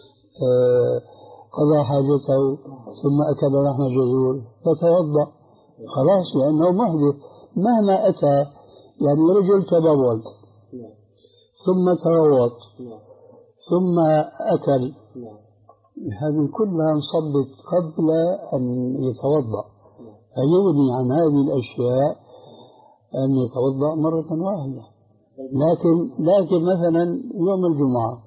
قضى حاجته ثم أكل لحم الجزور فتوضأ خلاص لأنه محدث مهما أتى. يعني رجل تبول ثم تروط ثم أكل هذه كلها انصبت قبل أن يتوضأ فيغني عن هذه الأشياء أن يتوضأ مرة واحدة. لكن لكن مثلا يوم الجمعة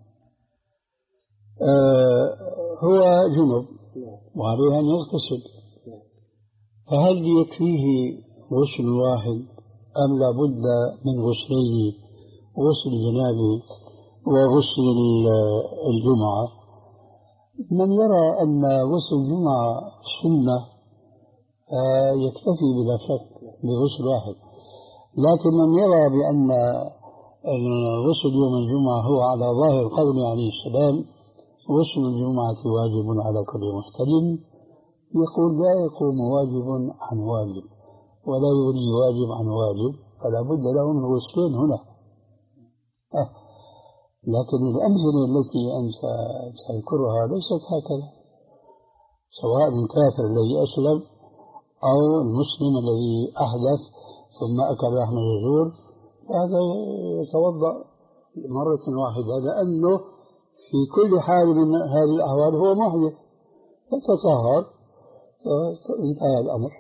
آه هو جنب وعليه أن يغتسل فهل يكفيه غسل واحد أم لا بد من غسلين غسل الجنابة وغسل الجمعة؟ من يرى أن غسل الجمعة سنة آه يكتفي بلا شك بغسل واحد. لكن من يرى بأن غسل يوم الجمعة هو على ظاهر قول عليه السلام غسل الجمعة واجب على كل محتلم يقول لا يقوم واجب عن واجب ولا يغني واجب عن واجب فلا بد له من غسلين هنا. أه. لكن الأمثلة التي أنت تذكرها ليست هكذا سواء الكافر الذي أسلم أو المسلم الذي أحدث ثم أكل لحم الجزور هذا يتوضأ مرة واحدة لأنه في كل حال من هذه الأحوال هو محدث فتطهر انتهى الأمر.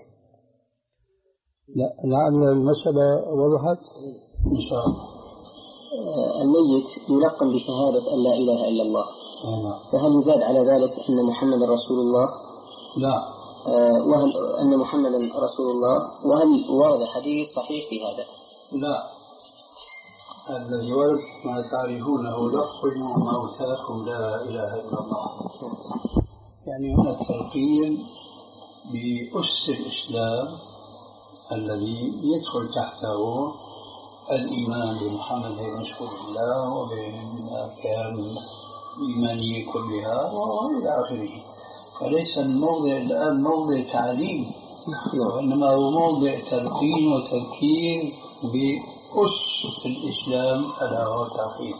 لا لعل المسألة وضحت إن شاء الله. الميت يلقن بشهادة أن لا إله إلا الله فهل يزاد على ذلك أن محمد رسول الله؟ لا. وهل أن محمدا رسول الله وهل ورد حديث صحيح في هذا؟ لا. الذي ورد ما تعرفونه لقنوا موتاكم لا إله إلا الله. يعني هنا التلقين بأس الإسلام الذي يدخل تحته الإيمان بمحمد رسول الله وبالأركان الإيمانية كلها وإلى آخره. فليس الموضع الآن موضع تعليم وإنما هو موضع تلقين وتذكير بأس الإسلام ألا هو التوحيد.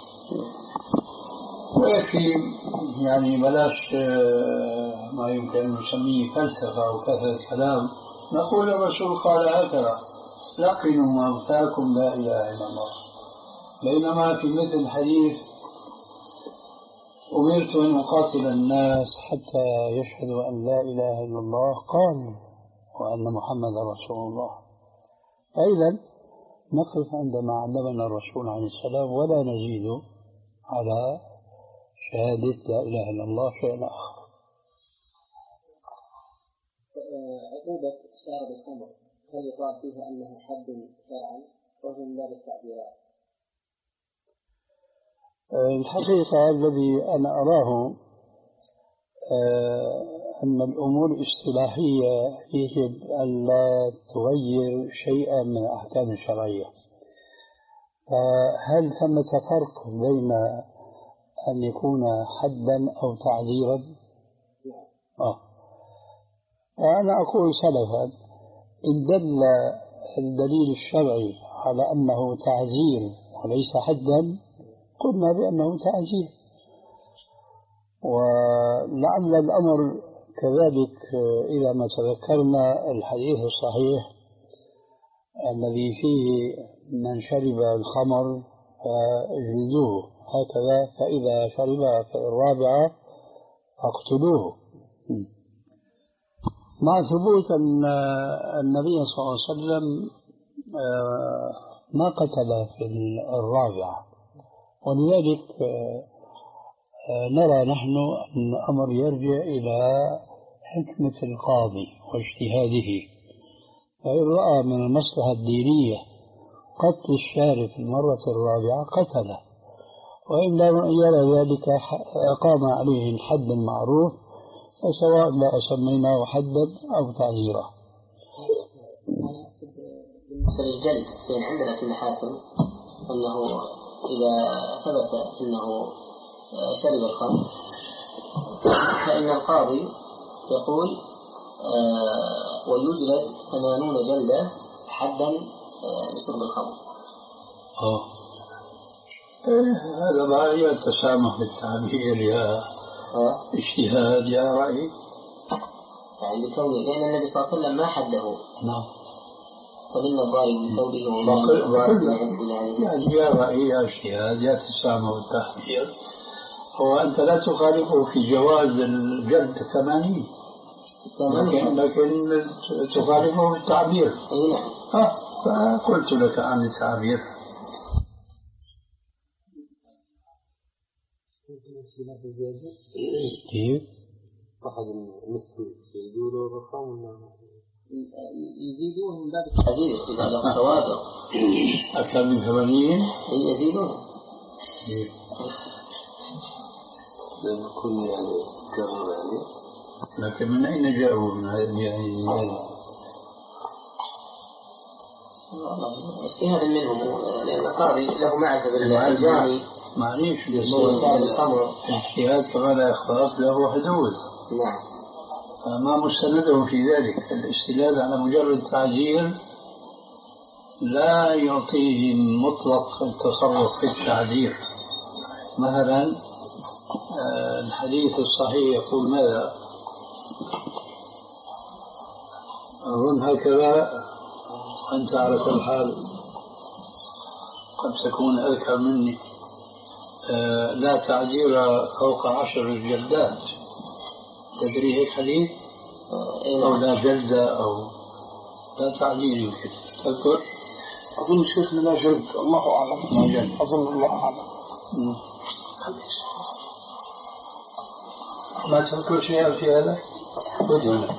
ويكفي يعني بلاش ما يمكن أن نسميه فلسفة أو كثرة كلام نقول الرسول قال هكذا لقنوا موتاكم لا إله إلا الله. بينما في مثل الحديث أمرت أن أقاتل الناس حتى يشهدوا أن لا إله إلا الله قال وأن محمد رسول الله. فإذا نقف عندما علمنا الرسول عليه السلام ولا نزيد على شهادة لا إله إلا الله شيئا آخر. عقوبة شارب الخمر هل يقال فيها أنها حد شرعا وهو من باب التعبيرات؟ الحقيقة الذي أنا أراه أن الأمور الاصطلاحية يجب أن لا تغير شيئا من الأحكام الشرعية. فهل ثمة فرق بين أن يكون حدا أو تعذيرا؟ آه. أنا أقول سلفا إن دل الدليل الشرعي على أنه تعذير وليس حدا قلنا بأنه تعذير. ولعل الأمر كذلك إذا ما تذكرنا الحديث الصحيح الذي فيه من شرب الخمر فاجلدوه هكذا، فإذا شربها في الرابعة فاقتلوه، مع ثبوت أن النبي صلى الله عليه وسلم ما قتل في الرابعة. ولذلك نرى نحن أن الأمر يرجع إلى حكمة القاضي واجتهاده، فإن رأى من المصلحة الدينية قتل الشارب في المرة الرابعة قتله، وإن لم يرى ذلك أقام عليه الحد المعروف، فسواء ما أسميناه حدا أو تعزيرا. بالنسبة للجلد يعني عندنا في المحاكم أنه إذا ثبت أنه شرب الخمر فإن القاضي يقول آه ويجلد ثمانون جلدة حدا آه لشرب الخمر. أوه. إيه هذا ما هي التسامح بالتعبير يا أه؟ اجتهاد يا رأي، يعني بكونه لأن النبي صلى الله عليه وسلم ما حده. نعم. فمن الضارب من ثوبه ومن يعني يا رأي يا اجتهاد يا تسامح بالتعبير. هو أنت لا تخالفه في جواز الجلد ثمانين، لكن, لكن تخالفه بالتعبير. أي نعم. ها فقلت لك عن التعبير. كيف؟ أحد المسلمين يزيدون الرقم يزيدون من باب التعبير إذا له توابع أكثر من ثمانين يزيدون. لأن كل يعني كرر يعني، لكن من أين جاءوا من هذه يعني؟ اجتهادا منهم، لأن القاضي له معرفة بالجاني. معليش الاجتهاد كما لا يختص له حدود. نعم. فما مستنده في ذلك الاستدلال على مجرد تعزير لا يعطيه مطلق التصرف في التعزير. مثلا الحديث الصحيح يقول ماذا؟ أظن هكذا، أنت على كل حال قد تكون أذكى مني. آه لا تعزير فوق عشر جلدات، تدري هيك حديث؟ أو لا جلدة أو لا تعزير يمكن تذكر؟ أظن شيخنا لا جلد، الله أعلم. ما جلد أظن الله أعلم. ما تذكر شيئا في هذا؟ بدنا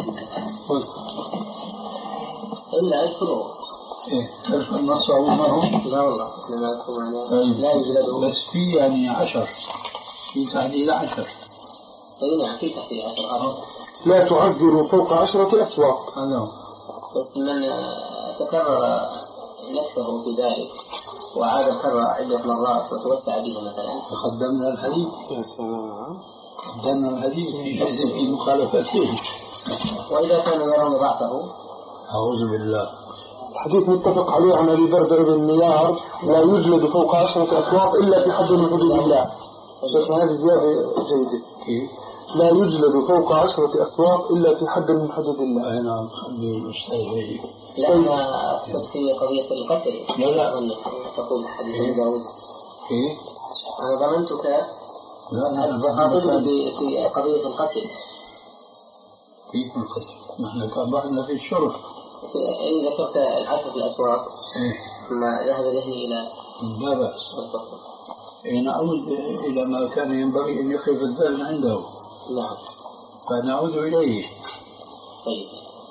إلا أذكره. إيه تذكر النص عموما؟ لا والله لا أذكر معناه. لا يجلده. بس في يعني عشر، في تحديد عشر. أي نعم في تحديد عشر. لا تعذر فوق عشرة أسواق. هذا. بس من تكرر نفسه في ذلك وعاد كرر عدة مرات وتوسع به مثلا. قدمنا الحديث. يا سلام. قدمنا الحديث في جزء في مخالفته. وإذا كانوا يرون ضعفه. أعوذ بالله. الحديث متفق عليه عن أبي بردة بن نيار لا يجلد فوق عشرة أسواق إلا في حد من حدود الله. شوف هذه زيادة جيدة. لا يجلد فوق عشرة أسواق إلا في حد من حدود الله. أي نعم. خلي الأستاذ. لا أنا أقصد في قضية القتل. لا لا. تقول حديث داود. إيه؟ أنا ظننتك. لا لا. أقصد في قضية القتل. كيف القتل؟ نحن تابعنا في الشرف. إن ذكرت العشرة الأسواق. إيه. ثم ذهب ذهني إلى. لا بأس. نعود إلى ما كان ينبغي أن يخف الذهن عنده. نعم. فنعود إليه. طيب.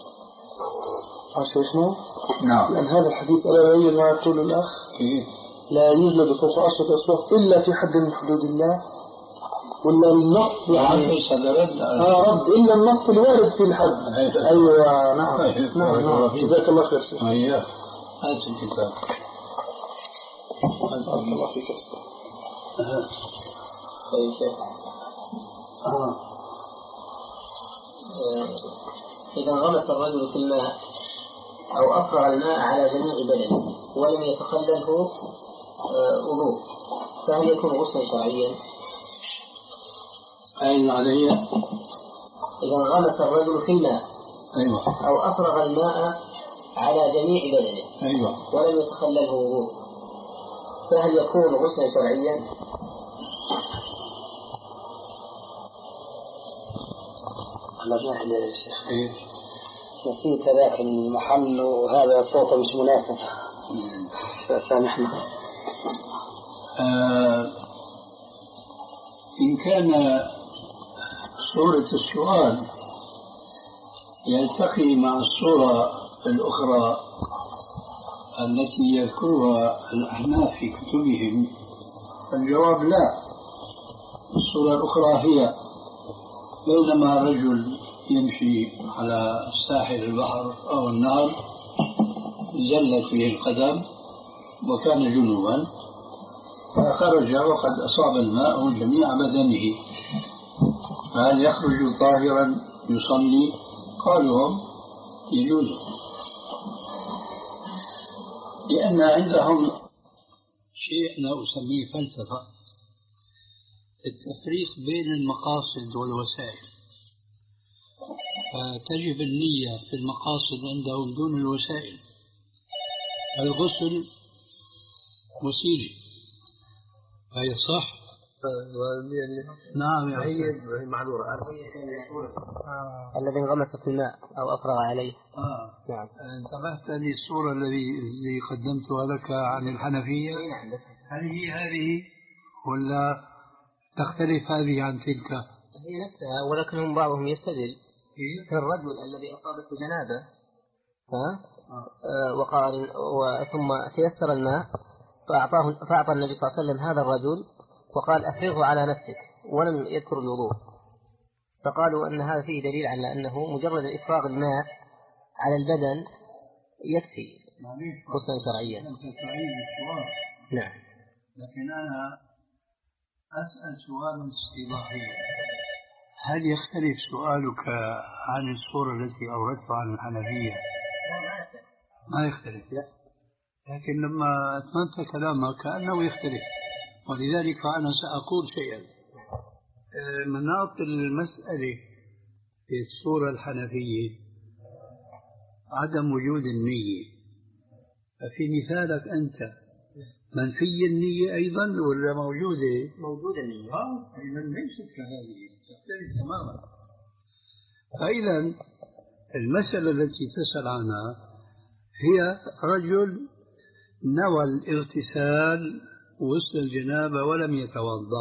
عشان شنو؟ نعم. لأن هذا الحديث ألا يبين ما يقول الأخ. إيه؟ لا يجلد فوق عشرة أسواق إلا في حد من حدود الله. ولا النص يعني آه رد إلا النص الوارد في الحد. أيوة نعم. نعم نعم. جزاك الله خير شيخ. أيوة. هذا الكتاب. بارك الله فيك أستاذ. طيب شيخ. آه. إذا غمس الرجل في الماء أو أفرغ الماء على جميع بدنه ولم يتخلله وضوء فهل يكون غسلا شرعيا؟ أين علي؟ إذا انغمس الرجل في الماء أيوة. أو أفرغ الماء على جميع بدنه أيوة. ولم يتخلله وضوء، فهل يكون غسلا شرعيا؟ الله جاهل يا شيخ. نسيت ذاك المحل وهذا صوته مش مناسب فسامحنا. آه إن كان صورة السؤال يلتقي مع الصورة الأخرى التي يذكرها الأحناف في كتبهم فالجواب لا. الصورة الأخرى هي بينما رجل يمشي على ساحل البحر أو النهر زلت به القدم وكان جنوبا فخرج وقد أصاب الماء جميع بدنه، فهل يخرج طاهرا يصلي؟ قالوا هم يجوز، لأن عندهم شيء أنا أسميه فلسفة التفريق بين المقاصد والوسائل، فتجب النية في المقاصد عندهم دون الوسائل. الغسل وسيلة هي صح؟ نعم يا هي معذورة الذي انغمس في الماء أو أفرغ عليه. آه. نعم. انتبهت للصورة الذي الذي قدمتها لك عن الحنفية؟ هل هي هذه ولا تختلف هذه عن تلك؟ هي نفسها، ولكنهم بعضهم يستدل في الرجل الذي أصابته جنابة ها آه. وقال ثم تيسر الماء فأعطاه فأعطى النبي صلى الله عليه وسلم هذا الرجل وقال أفرغه على نفسك ولم يذكر الوضوء، فقالوا أن هذا فيه دليل على أنه مجرد إفراغ الماء على البدن يكفي غسلا شرعيا. نعم. لكن أنا أسأل سؤال اصطلاحي، هل يختلف سؤالك عن الصورة التي أوردتها عن الحنفية؟ ما يختلف. لا. لكن لما أتممت كلامك كأنه يختلف، ولذلك أنا سأقول شيئا. مناط المسألة في الصورة الحنفية عدم وجود النية، ففي مثالك أنت منفي النية أيضا ولا موجودة؟ موجودة النية. آه إذا ليست كهذه، تختلف تماما. فإذا المسألة التي تسأل عنها هي رجل نوى الاغتسال وسط الجنابة ولم يتوضأ،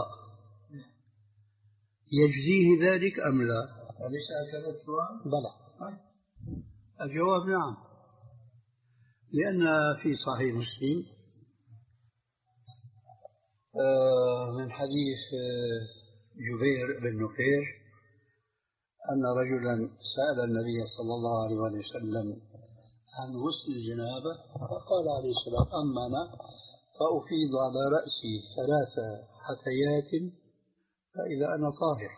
يجزيه ذلك أم لا؟ أليس هكذا السؤال؟ بلى. الجواب نعم، لأن في صحيح مسلم من حديث جبير بن نفير أن رجلا سأل النبي صلى الله عليه وسلم عن غسل الجنابة فقال عليه السلام أما أنا فأفيض على رأسي ثلاث حثيات فإذا أنا طاهر.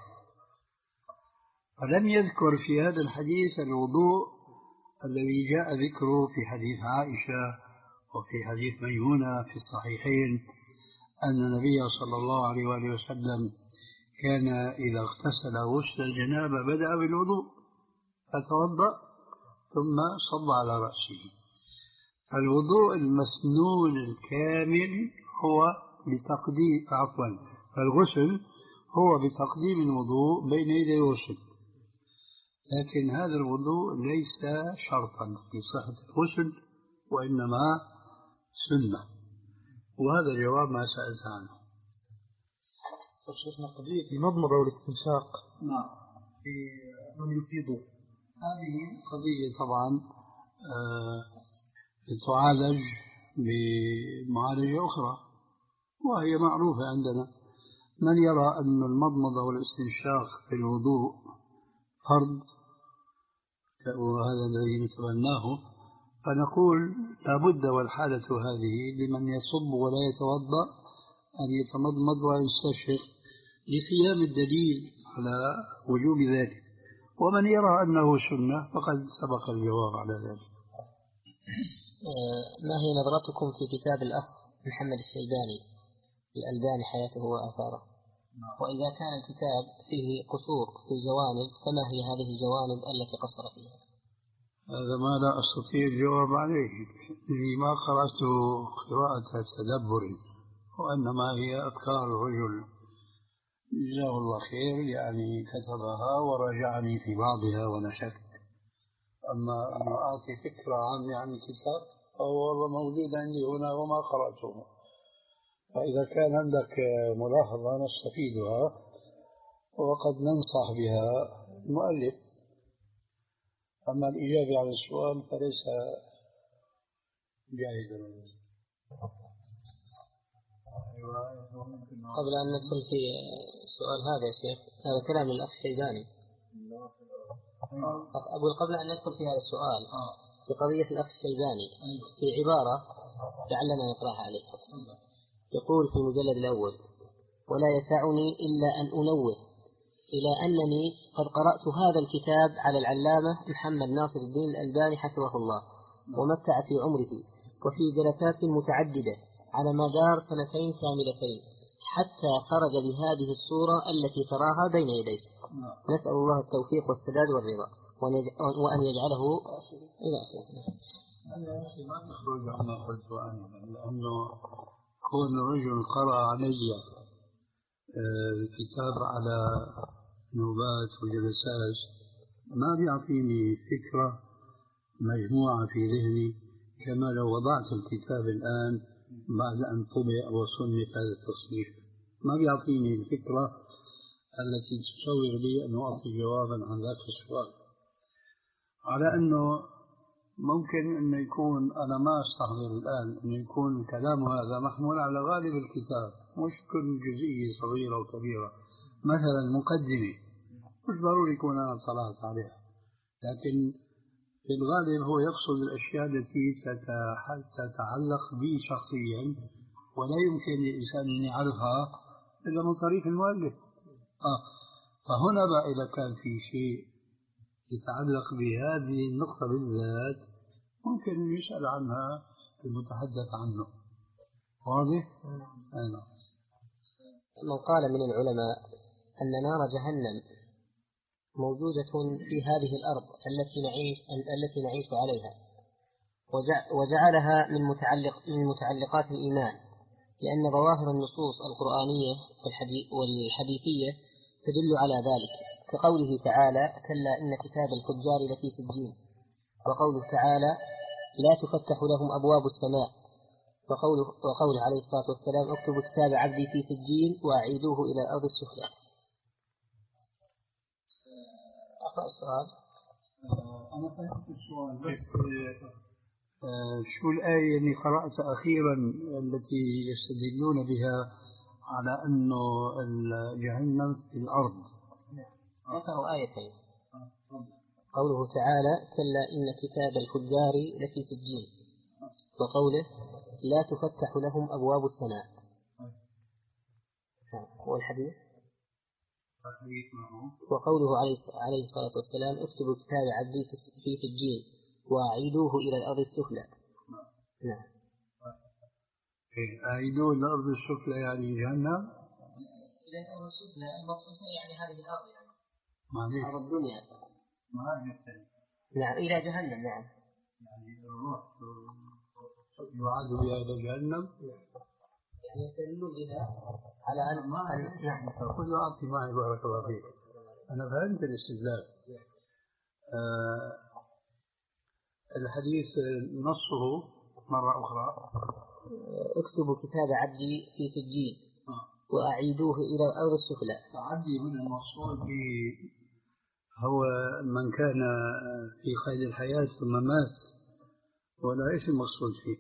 فلم يذكر في هذا الحديث الوضوء الذي جاء ذكره في حديث عائشة وفي حديث ميمونة في الصحيحين أن النبي صلى الله عليه وآله وسلم كان إذا اغتسل غسل الجنابة بدأ بالوضوء فتوضأ ثم صب على رأسه. الوضوء المسنون الكامل هو بتقديم عفوا الغسل هو بتقديم الوضوء بين يدي الغسل، لكن هذا الوضوء ليس شرطا في صحة الغسل وإنما سنة، وهذا الجواب ما سألت عنه. شيخنا قضية المضمضة والاستنشاق نعم في من يفيض، هذه قضية طبعا آه تعالج بمعالجة أخرى وهي معروفة عندنا. من يرى أن المضمضة والاستنشاق في الوضوء فرض وهذا الذي نتبناه فنقول لابد والحالة هذه لمن يصب ولا يتوضأ أن يتمضمض ويستشرق لقيام الدليل على وجوب ذلك، ومن يرى أنه سنة فقد سبق الجواب على ذلك. ما هي نظرتكم في كتاب الأخ محمد الشيباني الألباني حياته وآثاره؟ وإذا كان الكتاب فيه قصور في جوانب فما هي هذه الجوانب التي قصر فيها؟ هذا ما لا أستطيع الجواب عليه، لأني ما قرأته قراءة تدبر، وإنما هي أفكار الرجل جزاه الله خير، يعني كتبها وراجعني في بعضها ونشرت. أما أن أعطي فكرة عامة عن الكتاب فهو والله موجود عندي هنا وما قرأته. فإذا كان عندك ملاحظة نستفيدها وقد ننصح بها المؤلف. أما الإجابة على السؤال فليس جاهزا. قبل أن ندخل في السؤال هذا يا شيخ، هذا كلام الأخ الشيباني. أقول قبل أن ندخل في هذا السؤال في قضية الأخ الشيباني في عبارة لعلنا نقرأها عليه. يقول في المجلد الأول: ولا يسعني إلا أن أنوه إلى أنني قد قرأت هذا الكتاب على العلامة محمد ناصر الدين الألباني حفظه الله ومتع في عمره، وفي جلسات متعددة على مدار سنتين كاملتين، حتى خرج بهذه الصورة التي تراها بين يديك. نسأل الله التوفيق والسداد والرضا وأن يجعله إلى آخره. أنا ما تخرج عما قلت أنا، لأنه كون رجل قرأ علي الكتاب على نوبات وجلسات ما بيعطيني فكرة مجموعة في ذهني كما لو وضعت الكتاب الآن بعد أن طبع وصنف هذا التصنيف. ما بيعطيني الفكرة التي تصور لي أن أعطي جوابا عن ذاك السؤال. على أنه ممكن أن يكون، أنا ما أستحضر الآن أن يكون الكلام هذا محمول على غالب الكتاب، مش كل جزئية صغيرة وكبيرة. مثلا مقدمة مش ضروري يكون أنا اطلعت عليها، لكن في الغالب هو يقصد الأشياء التي تتعلق بي شخصيا ولا يمكن للإنسان أن يعرفها إلا من طريق المؤلف. آه. فهنا بقى إذا كان في شيء يتعلق بهذه النقطة بالذات ممكن يسأل عنها المتحدث عنه. واضح؟ أنا. من قال من العلماء أن نار جهنم موجودة في هذه الأرض التي نعيش التي نعيش عليها، وجعلها من متعلق من متعلقات الإيمان، لأن ظواهر النصوص القرآنية والحديثية تدل على ذلك، كقوله تعالى: كلا إن كتاب الفجار لفي سجين، وقوله تعالى: لا تفتح لهم أبواب السماء، وقوله, وقوله عليه الصلاة والسلام: اكتبوا كتاب عبدي في سجين وأعيدوه إلى الأرض السفلى. أقرأ السؤال. أنا فهمت السؤال، بس شو الآية اللي قرأت أخيرا التي يستدلون بها على أنه جهنم في الأرض؟ ذكروا آيتين. قوله تعالى: كلا إن كتاب الفجار لفي سجين، وقوله: لا تفتح لهم أبواب السماء. والحديث وقوله عليه الصلاة والسلام: اكتبوا كتاب عبدي في سجين وأعيدوه إلى الأرض السفلى. نعم. أعيدوه إلى الأرض السفلى يعني جهنم؟ إلى الأرض السفلى المقصود يعني هذه الأرض، يعني معليش أرض الدنيا. ما هي نعم، إلى جهنم. نعم، يعني الروح يعاد بها إلى جهنم، يعني يستدلون بها على أن ما أن نعم. كل أعطي معي بارك الله فيك. أنا فهمت الاستدلال. آه الحديث نصه مرة أخرى: اكتبوا كتاب عبدي في سجين وأعيدوه إلى الأرض السفلى. عبدي من المقصود به هو من كان في قيد الحياة ثم مات، ولا إيش المقصود فيه؟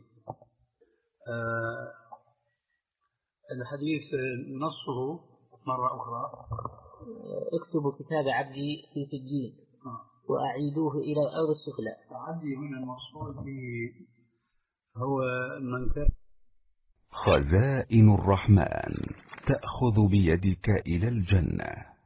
آه الحديث نصه مرة أخرى: اكتبوا كتاب عبدي في سجين وأعيدوه إلى الأرض السفلى. عبدي من المقصود به هو من كان. خزائن الرحمن تأخذ بيدك إلى الجنة.